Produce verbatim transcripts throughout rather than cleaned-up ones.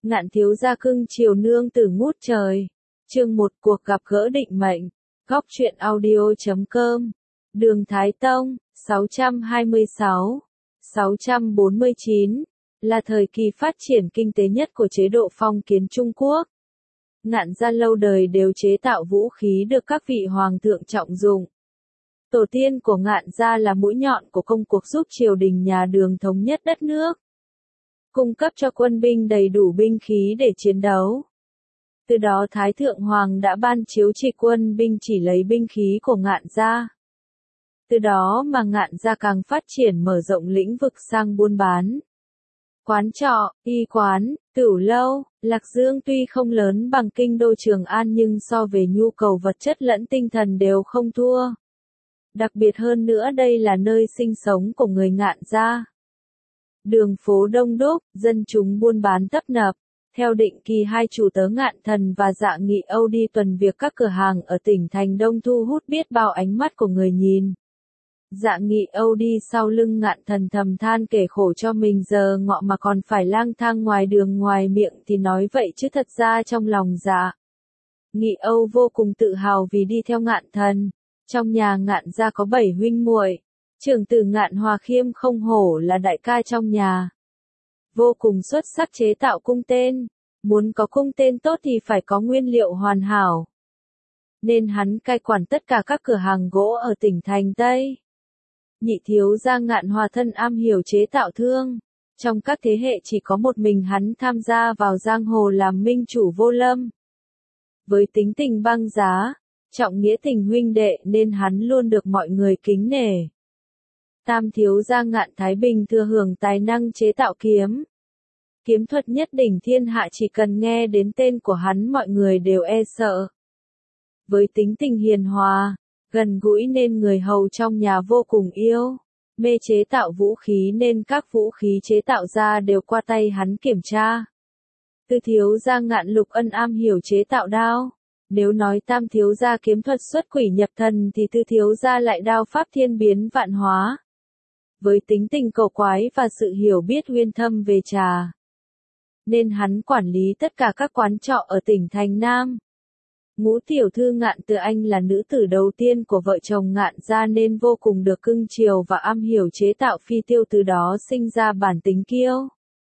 Ngạn thiếu gia cưng chiều nương tử ngút trời. Chương một cuộc gặp gỡ định mệnh. Góc truyện audio chấm com. Đường Thái Tông, sáu trăm hai mươi sáu, sáu trăm bốn mươi chín, là thời kỳ phát triển kinh tế nhất của chế độ phong kiến Trung Quốc. Ngạn gia lâu đời đều chế tạo vũ khí được các vị hoàng thượng trọng dụng. Tổ tiên của Ngạn gia là mũi nhọn của công cuộc giúp triều đình nhà Đường thống nhất đất nước, cung cấp cho quân binh đầy đủ binh khí để chiến đấu. Từ đó Thái Thượng Hoàng đã ban chiếu chỉ quân binh chỉ lấy binh khí của Ngạn gia. Từ đó mà Ngạn gia càng phát triển mở rộng lĩnh vực sang buôn bán. Quán trọ, y quán, tửu lâu, Lạc Dương tuy không lớn bằng kinh đô Trường An nhưng so về nhu cầu vật chất lẫn tinh thần đều không thua. Đặc biệt hơn nữa đây là nơi sinh sống của người Ngạn gia. Đường phố đông đúc, dân chúng buôn bán tấp nập. Theo định kỳ hai chủ tớ Ngạn Thần và Dạ Nghị Âu đi tuần việc các cửa hàng ở tỉnh thành Đông thu hút biết bao ánh mắt của người nhìn. Dạ Nghị Âu đi sau lưng Ngạn Thần thầm than kể khổ cho mình giờ ngọ mà còn phải lang thang ngoài đường, ngoài miệng thì nói vậy chứ thật ra trong lòng Dạ Nghị Âu vô cùng tự hào vì đi theo Ngạn Thần. Trong nhà Ngạn gia có bảy huynh muội. Trưởng tử Ngạn Hòa Khiêm không hổ là đại ca trong nhà. Vô cùng xuất sắc chế tạo cung tên. Muốn có cung tên tốt thì phải có nguyên liệu hoàn hảo. Nên hắn cai quản tất cả các cửa hàng gỗ ở tỉnh thành Tây. Nhị thiếu gia Ngạn Hòa thân am hiểu chế tạo thương. Trong các thế hệ chỉ có một mình hắn tham gia vào giang hồ làm minh chủ vô lâm. Với tính tình băng giá, trọng nghĩa tình huynh đệ nên hắn luôn được mọi người kính nể. Tam thiếu gia Ngạn Thái Bình thừa hưởng tài năng chế tạo kiếm. Kiếm thuật nhất đỉnh thiên hạ, chỉ cần nghe đến tên của hắn mọi người đều e sợ. Với tính tình hiền hòa, gần gũi nên người hầu trong nhà vô cùng yêu. Mê chế tạo vũ khí nên các vũ khí chế tạo ra đều qua tay hắn kiểm tra. Tư thiếu gia Ngạn Lục Ân am hiểu chế tạo đao. Nếu nói tam thiếu gia kiếm thuật xuất quỷ nhập thần thì tư thiếu gia lại đao pháp thiên biến vạn hóa. Với tính tình cầu quái và sự hiểu biết uyên thâm về trà, nên hắn quản lý tất cả các quán trọ ở tỉnh thành Nam. Ngũ tiểu thư Ngạn Từ Anh là nữ tử đầu tiên của vợ chồng Ngạn gia nên vô cùng được cưng chiều và am hiểu chế tạo phi tiêu, từ đó sinh ra bản tính kiêu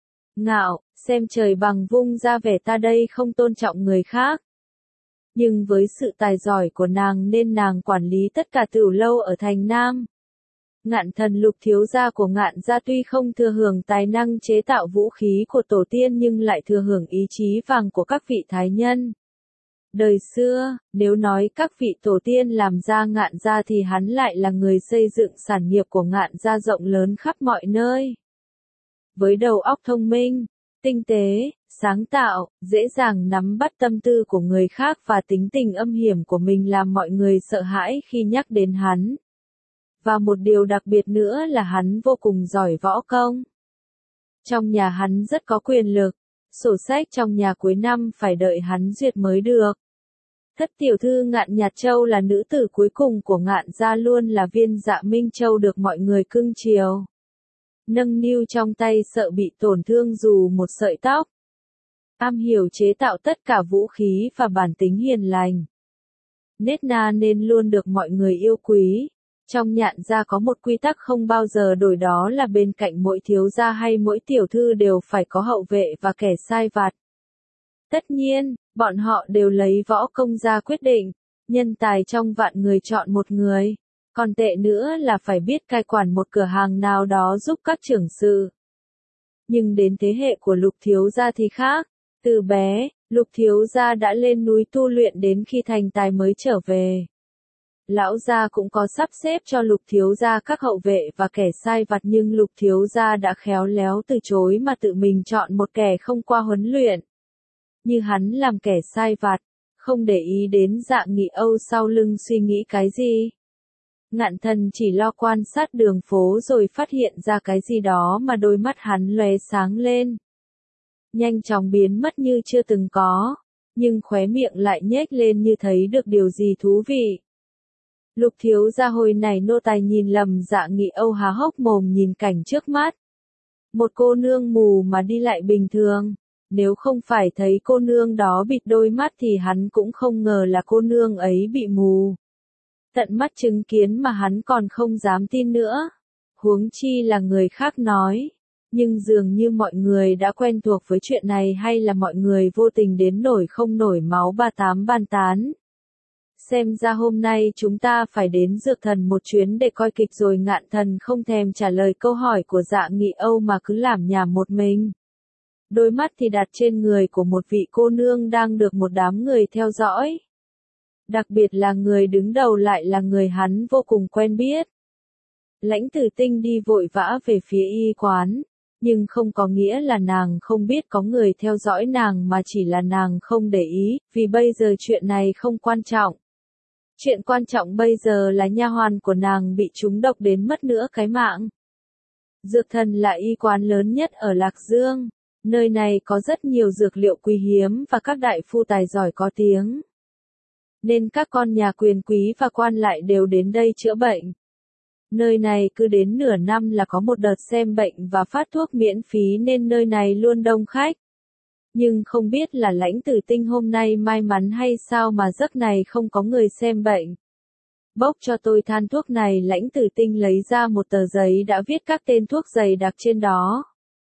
ngạo, xem trời bằng vung ra vẻ ta đây không tôn trọng người khác. Nhưng với sự tài giỏi của nàng nên nàng quản lý tất cả tửu lâu ở thành Nam. Ngạn Thần Lục thiếu gia của Ngạn gia tuy không thừa hưởng tài năng chế tạo vũ khí của tổ tiên nhưng lại thừa hưởng ý chí vàng của các vị thái nhân. Đời xưa, nếu nói các vị tổ tiên làm ra Ngạn gia thì hắn lại là người xây dựng sản nghiệp của Ngạn gia rộng lớn khắp mọi nơi. Với đầu óc thông minh, tinh tế, sáng tạo, dễ dàng nắm bắt tâm tư của người khác và tính tình âm hiểm của mình làm mọi người sợ hãi khi nhắc đến hắn. Và một điều đặc biệt nữa là hắn vô cùng giỏi võ công. Trong nhà hắn rất có quyền lực, sổ sách trong nhà cuối năm phải đợi hắn duyệt mới được. Thất tiểu thư Ngạn Nhạt Châu là nữ tử cuối cùng của Ngạn gia, luôn là viên Dạ Minh Châu được mọi người cưng chiều. Nâng niu trong tay sợ bị tổn thương dù một sợi tóc. Am hiểu chế tạo tất cả vũ khí và bản tính hiền lành. Nết na nên luôn được mọi người yêu quý. Trong Nhạn gia có một quy tắc không bao giờ đổi, đó là bên cạnh mỗi thiếu gia hay mỗi tiểu thư đều phải có hậu vệ và kẻ sai vặt. Tất nhiên, bọn họ đều lấy võ công ra quyết định, nhân tài trong vạn người chọn một người. Còn tệ nữa là phải biết cai quản một cửa hàng nào đó giúp các trưởng sự. Nhưng đến thế hệ của Lục thiếu gia thì khác. Từ bé, Lục thiếu gia đã lên núi tu luyện đến khi thành tài mới trở về. Lão gia cũng có sắp xếp cho Lục thiếu gia các hậu vệ và kẻ sai vặt, nhưng Lục thiếu gia đã khéo léo từ chối mà tự mình chọn một kẻ không qua huấn luyện. Như hắn làm kẻ sai vặt, không để ý đến Dạ Nghị Âu sau lưng suy nghĩ cái gì. Ngạn Thần chỉ lo quan sát đường phố rồi phát hiện ra cái gì đó mà đôi mắt hắn lóe sáng lên. Nhanh chóng biến mất như chưa từng có, nhưng khóe miệng lại nhếch lên như thấy được điều gì thú vị. Lục thiếu gia hồi này nô tài nhìn lầm, Dạ Nghị Âu há hốc mồm nhìn cảnh trước mắt. Một cô nương mù mà đi lại bình thường, Nếu không phải thấy cô nương đó bịt đôi mắt thì hắn cũng không ngờ là cô nương ấy bị mù. Tận mắt chứng kiến mà hắn còn không dám tin nữa. Huống chi là người khác nói. Nhưng dường như mọi người đã quen thuộc với chuyện này, hay là mọi người vô tình đến nổi không nổi máu ba tám bàn tán. Xem ra hôm nay chúng ta phải đến Dược Thần một chuyến để coi kịch rồi. Ngạn Thần không thèm trả lời câu hỏi của Dạ Nghị Âu mà cứ làm nhảm một mình. Đôi mắt thì đặt trên người của một vị cô nương đang được một đám người theo dõi. Đặc biệt là người đứng đầu lại là người hắn vô cùng quen biết. Lãnh Tử Tinh đi vội vã về phía y quán, nhưng không có nghĩa là nàng không biết có người theo dõi nàng, mà chỉ là nàng không để ý, vì bây giờ chuyện này không quan trọng. Chuyện quan trọng bây giờ là nha hoàn của nàng bị trúng độc đến mất nửa cái mạng. Dược Thần là y quán lớn nhất ở Lạc Dương. Nơi này có rất nhiều dược liệu quý hiếm và các đại phu tài giỏi có tiếng. Nên các con nhà quyền quý và quan lại đều đến đây chữa bệnh. Nơi này cứ đến nửa năm là có một đợt xem bệnh và phát thuốc miễn phí, nên nơi này luôn đông khách. Nhưng không biết là Lãnh Tử Tinh hôm nay may mắn hay sao mà giấc này không có người xem bệnh. Bốc cho tôi than thuốc này. Lãnh Tử Tinh lấy ra một tờ giấy đã viết các tên thuốc dày đặc trên đó.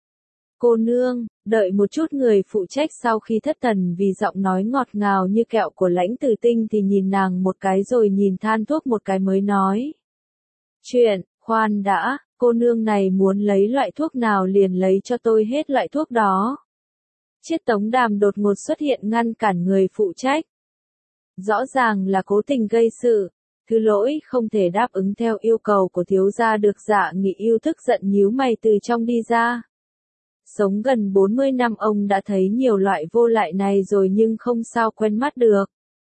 Cô nương, đợi một chút. Người phụ trách sau khi thất thần vì giọng nói ngọt ngào như kẹo của Lãnh Tử Tinh thì nhìn nàng một cái rồi nhìn than thuốc một cái mới nói. Chuyện, khoan đã, cô nương này muốn lấy loại thuốc nào liền lấy cho tôi hết loại thuốc đó. Chiết Tống Đàm đột ngột xuất hiện ngăn cản người phụ trách. Rõ ràng là cố tình gây sự. Thứ lỗi không thể đáp ứng theo yêu cầu của thiếu gia được. Dạ Nghị Yêu tức giận nhíu mày từ trong đi ra. Sống gần bốn mươi năm ông đã thấy nhiều loại vô lại này rồi nhưng không sao quen mắt được.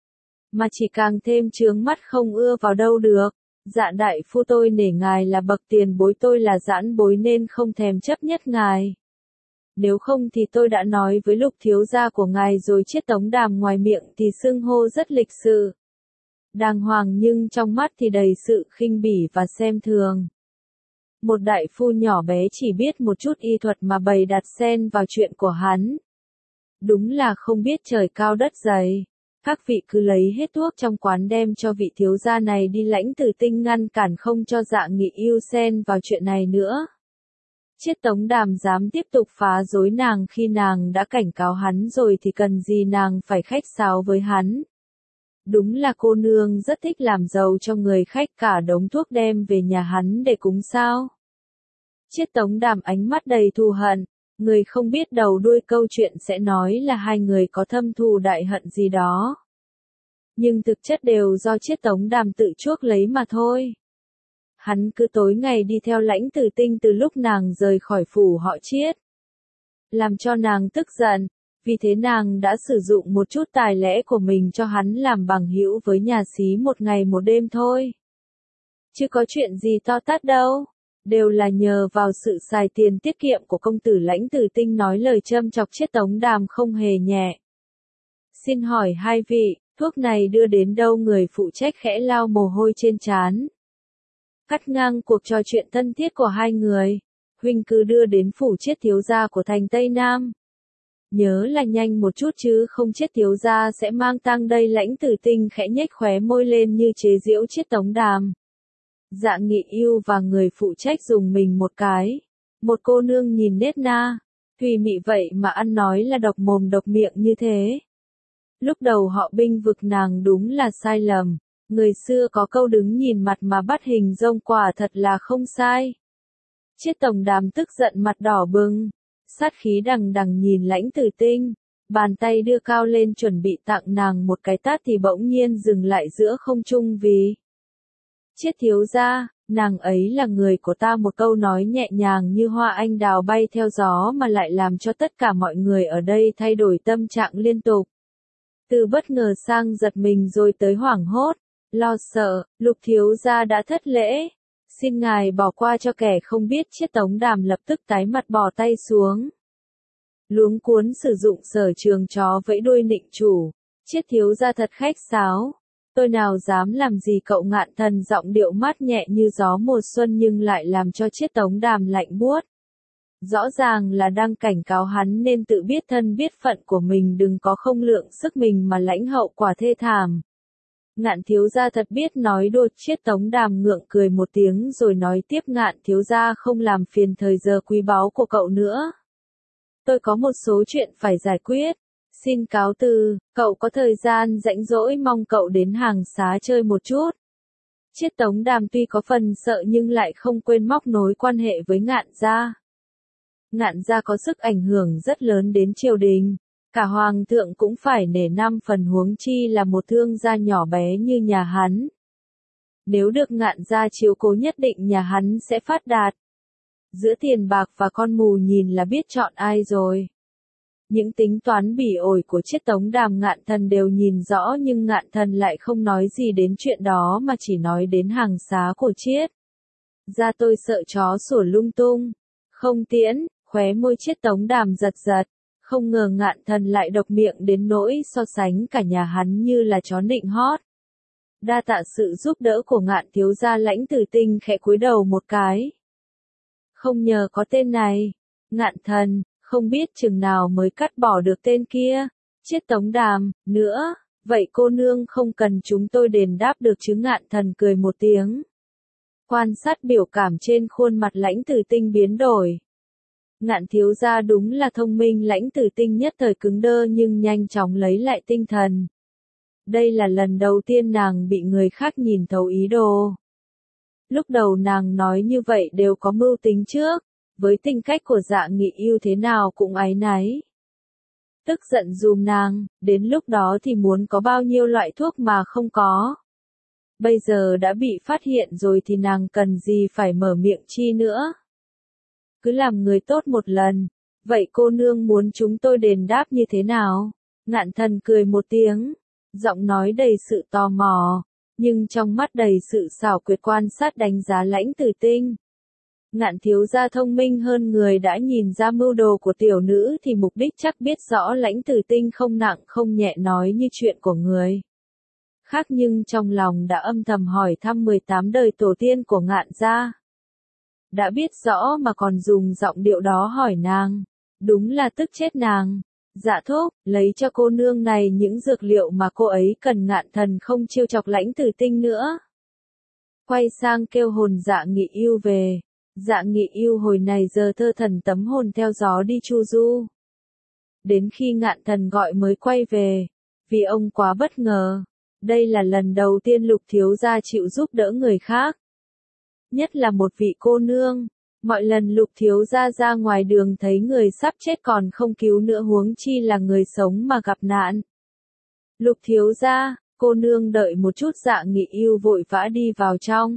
Mà chỉ càng thêm chướng mắt không ưa vào đâu được. Dạ đại phu, tôi nể ngài là bậc tiền bối, tôi là giãn bối nên không thèm chấp nhất ngài. Nếu không thì tôi đã nói với Lục thiếu gia của ngài rồi. Chiết Tống Đàm ngoài miệng thì xưng hô rất lịch sự, đàng hoàng, nhưng trong mắt thì đầy sự khinh bỉ và xem thường. Một đại phu nhỏ bé chỉ biết một chút y thuật mà bày đặt xen vào chuyện của hắn. Đúng là không biết trời cao đất dày. Các vị cứ lấy hết thuốc trong quán đem cho vị thiếu gia này đi. Lãnh Tử Tinh ngăn cản không cho Dạ Nghị Yêu xen vào chuyện này nữa. Chiết Tống Đàm dám tiếp tục phá rối nàng khi nàng đã cảnh cáo hắn rồi thì cần gì nàng phải khách sáo với hắn. Đúng là cô nương rất thích làm giàu cho người khách, cả đống thuốc đem về nhà hắn để cúng sao. Chiết Tống Đàm ánh mắt đầy thù hận. Người không biết đầu đuôi câu chuyện sẽ nói là hai người có thâm thù đại hận gì đó. Nhưng thực chất đều do Chiết Tống Đàm tự chuốc lấy mà thôi. Hắn cứ tối ngày đi theo Lãnh Tử Tinh từ lúc nàng rời khỏi phủ họ Chiết. Làm cho nàng tức giận, vì thế nàng đã sử dụng một chút tài lẽ của mình cho hắn làm bằng hữu với nhà xí một ngày một đêm thôi. Chứ có chuyện gì to tát đâu. Đều là nhờ vào sự xài tiền tiết kiệm của công tử. Lãnh Tử Tinh nói lời châm chọc Chiết Tống Đàm không hề nhẹ. Xin hỏi hai vị, thuốc này đưa đến đâu? Người phụ trách khẽ lau mồ hôi trên trán. Cắt ngang cuộc trò chuyện thân thiết của hai người. Huynh cứ đưa đến phủ Chiết thiếu gia của thành Tây Nam. Nhớ là nhanh một chút chứ không Chiết thiếu gia sẽ mang tang đây. Lãnh Tử Tinh khẽ nhếch khóe môi lên như chế giễu Chiết Tống Đàm. Dạ Nghị Yêu và người phụ trách dùng mình một cái. Một cô nương nhìn nết na, thùy mị vậy mà ăn nói là độc mồm độc miệng như thế. Lúc đầu họ binh vực nàng đúng là sai lầm. Người xưa có câu đứng nhìn mặt mà bắt hình dong, quả thật là không sai. Chiết Tống Đàm tức giận mặt đỏ bừng, sát khí đằng đằng nhìn Lãnh Tử Tinh. Bàn tay đưa cao lên chuẩn bị tặng nàng một cái tát thì bỗng nhiên dừng lại giữa không trung vì. Chiết thiếu gia, nàng ấy là người của ta. Một câu nói nhẹ nhàng như hoa anh đào bay theo gió mà lại làm cho tất cả mọi người ở đây thay đổi tâm trạng liên tục. Từ bất ngờ sang giật mình rồi tới hoảng hốt, lo sợ. Lục thiếu gia đã thất lễ. Xin ngài bỏ qua cho kẻ không biết. Chiết Tống Đàm lập tức tái mặt bỏ tay xuống. Luống cuốn sử dụng sở trường chó vẫy đuôi nịnh chủ. Chiết thiếu gia thật khách sáo. Tôi nào dám làm gì cậu? Ngạn Thần giọng điệu mát nhẹ như gió mùa xuân nhưng lại làm cho Chiết Tống Đàm lạnh buốt. Rõ ràng là đang cảnh cáo hắn nên tự biết thân biết phận của mình, đừng có không lượng sức mình mà lãnh hậu quả thê thảm. Ngạn thiếu gia thật biết nói đùa. Chiết Tống Đàm ngượng cười một tiếng rồi nói tiếp, Ngạn thiếu gia không làm phiền thời giờ quý báu của cậu nữa. Tôi có một số chuyện phải giải quyết. Xin cáo từ, cậu có thời gian rảnh rỗi mong cậu đến hàng xá chơi một chút. Chiết Tống Đàm tuy có phần sợ nhưng lại không quên móc nối quan hệ với Ngạn gia. Ngạn gia có sức ảnh hưởng rất lớn đến triều đình, cả hoàng thượng cũng phải nể năm phần, huống chi là một thương gia nhỏ bé như nhà hắn. Nếu được Ngạn gia chiếu cố nhất định nhà hắn sẽ phát đạt. Giữa tiền bạc và con mù nhìn là biết chọn ai rồi. Những tính toán bỉ ổi của Chiết Tống Đàm Ngạn Thần đều nhìn rõ, nhưng Ngạn Thần lại không nói gì đến chuyện đó mà chỉ nói đến hàng xá của Chiết. Ra tôi sợ chó sủa lung tung. Không tiễn, khóe môi Chiết Tống Đàm giật giật. Không ngờ Ngạn Thần lại độc miệng đến nỗi so sánh cả nhà hắn như là chó nịnh hót. Đa tạ sự giúp đỡ của Ngạn thiếu gia. Lãnh Tử Tinh khẽ cúi đầu một cái. Không nhờ có tên này, Ngạn Thần, không biết chừng nào mới cắt bỏ được tên kia. Chiết Tống Đàm, nữa, vậy cô nương không cần chúng tôi đền đáp được chứ? Ngạn Thần cười một tiếng. Quan sát biểu cảm trên khuôn mặt Lãnh Tử Tinh biến đổi. Ngạn thiếu gia đúng là thông minh. Lãnh Tử Tinh nhất thời cứng đơ nhưng nhanh chóng lấy lại tinh thần. Đây là lần đầu tiên nàng bị người khác nhìn thấu ý đồ. Lúc đầu nàng nói như vậy đều có mưu tính trước, với tính cách của Dạ Nghị Yêu thế nào cũng áy náy. Tức giận dùm nàng, đến lúc đó thì muốn có bao nhiêu loại thuốc mà không có. Bây giờ đã bị phát hiện rồi thì nàng cần gì phải mở miệng chi nữa. Cứ làm người tốt một lần, vậy cô nương muốn chúng tôi đền đáp như thế nào? Ngạn Thần cười một tiếng, giọng nói đầy sự tò mò, nhưng trong mắt đầy sự xảo quyệt quan sát đánh giá Lãnh Tử Tinh. Ngạn thiếu gia thông minh hơn người, đã nhìn ra mưu đồ của tiểu nữ thì mục đích chắc biết rõ. Lãnh Tử Tinh không nặng không nhẹ nói như chuyện của người khác, nhưng trong lòng đã âm thầm hỏi thăm mười tám đời tổ tiên của Ngạn gia. Đã biết rõ mà còn dùng giọng điệu đó hỏi nàng, đúng là tức chết nàng. Dạ thúc, lấy cho cô nương này những dược liệu mà cô ấy cần. Ngạn Thần không trêu chọc Lãnh Tử Tinh nữa. Quay sang kêu hồn Dạ Nghị Yêu về. Dạ Nghị Yêu hồi này giờ thơ thần tấm hồn theo gió đi chu du. Đến khi Ngạn Thần gọi mới quay về, vì ông quá bất ngờ. Đây là lần đầu tiên Lục thiếu gia chịu giúp đỡ người khác. Nhất là một vị cô nương. Mọi lần Lục thiếu gia ra ngoài đường thấy người sắp chết còn không cứu nữa, huống chi là người sống mà gặp nạn. Lục thiếu gia, cô nương đợi một chút. Dạ Nghị Yêu vội vã đi vào trong.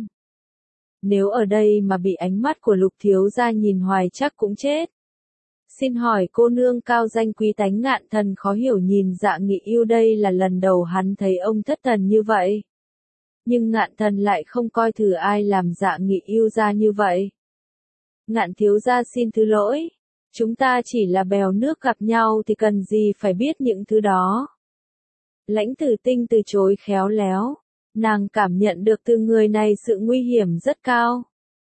Nếu ở đây mà bị ánh mắt của Lục thiếu gia nhìn hoài chắc cũng chết. Xin hỏi cô nương cao danh quý tánh? Ngạn Thần khó hiểu nhìn Dạ Nghị Yêu, đây là lần đầu hắn thấy ông thất thần như vậy. Nhưng Ngạn Thần lại không coi thử ai làm Dạ Nghị Yêu ra như vậy. Ngạn thiếu gia xin thứ lỗi, chúng ta chỉ là bèo nước gặp nhau thì cần gì phải biết những thứ đó. Lãnh Tử Tinh từ chối khéo léo, nàng cảm nhận được từ người này sự nguy hiểm rất cao.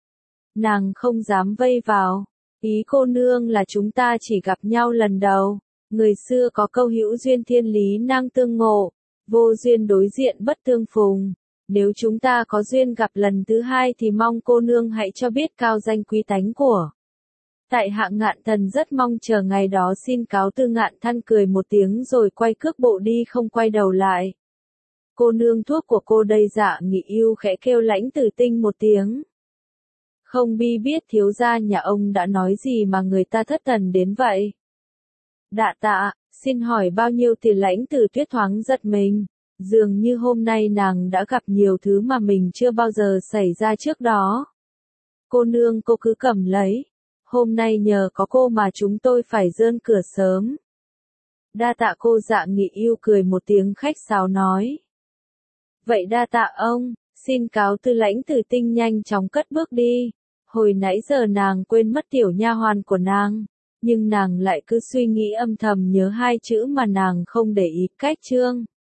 Nàng không dám vây vào, ý cô nương là chúng ta chỉ gặp nhau lần đầu. Người xưa có câu hữu duyên thiên lý năng tương ngộ, vô duyên đối diện bất tương phùng. Nếu chúng ta có duyên gặp lần thứ hai thì mong cô nương hãy cho biết cao danh quý tánh của. Tại hạ Ngạn Thần rất mong chờ ngày đó, xin cáo từ. Ngạn Thần cười một tiếng rồi quay cước bộ đi không quay đầu lại. Cô nương thuốc của cô đây. Dạ Nghị Yêu khẽ kêu Lãnh Tử Tinh một tiếng. Không bi biết thiếu gia nhà ông đã nói gì mà người ta thất thần đến vậy. Đạ tạ, xin hỏi bao nhiêu tiền? Lãnh Tử Tuyết thoáng giật mình. Dường như hôm nay nàng đã gặp nhiều thứ mà mình chưa bao giờ xảy ra trước đó. Cô nương, cô cứ cầm lấy. Hôm nay nhờ có cô mà chúng tôi phải dơn cửa sớm. Đa tạ cô. Dạ Nghị Yêu cười một tiếng khách sáo nói. Vậy đa tạ ông, xin cáo từ. Lãnh Tử Tinh nhanh chóng cất bước đi. Hồi nãy giờ nàng quên mất tiểu nha hoàn của nàng, nhưng nàng lại cứ suy nghĩ âm thầm nhớ hai chữ mà nàng không để ý. Cách chương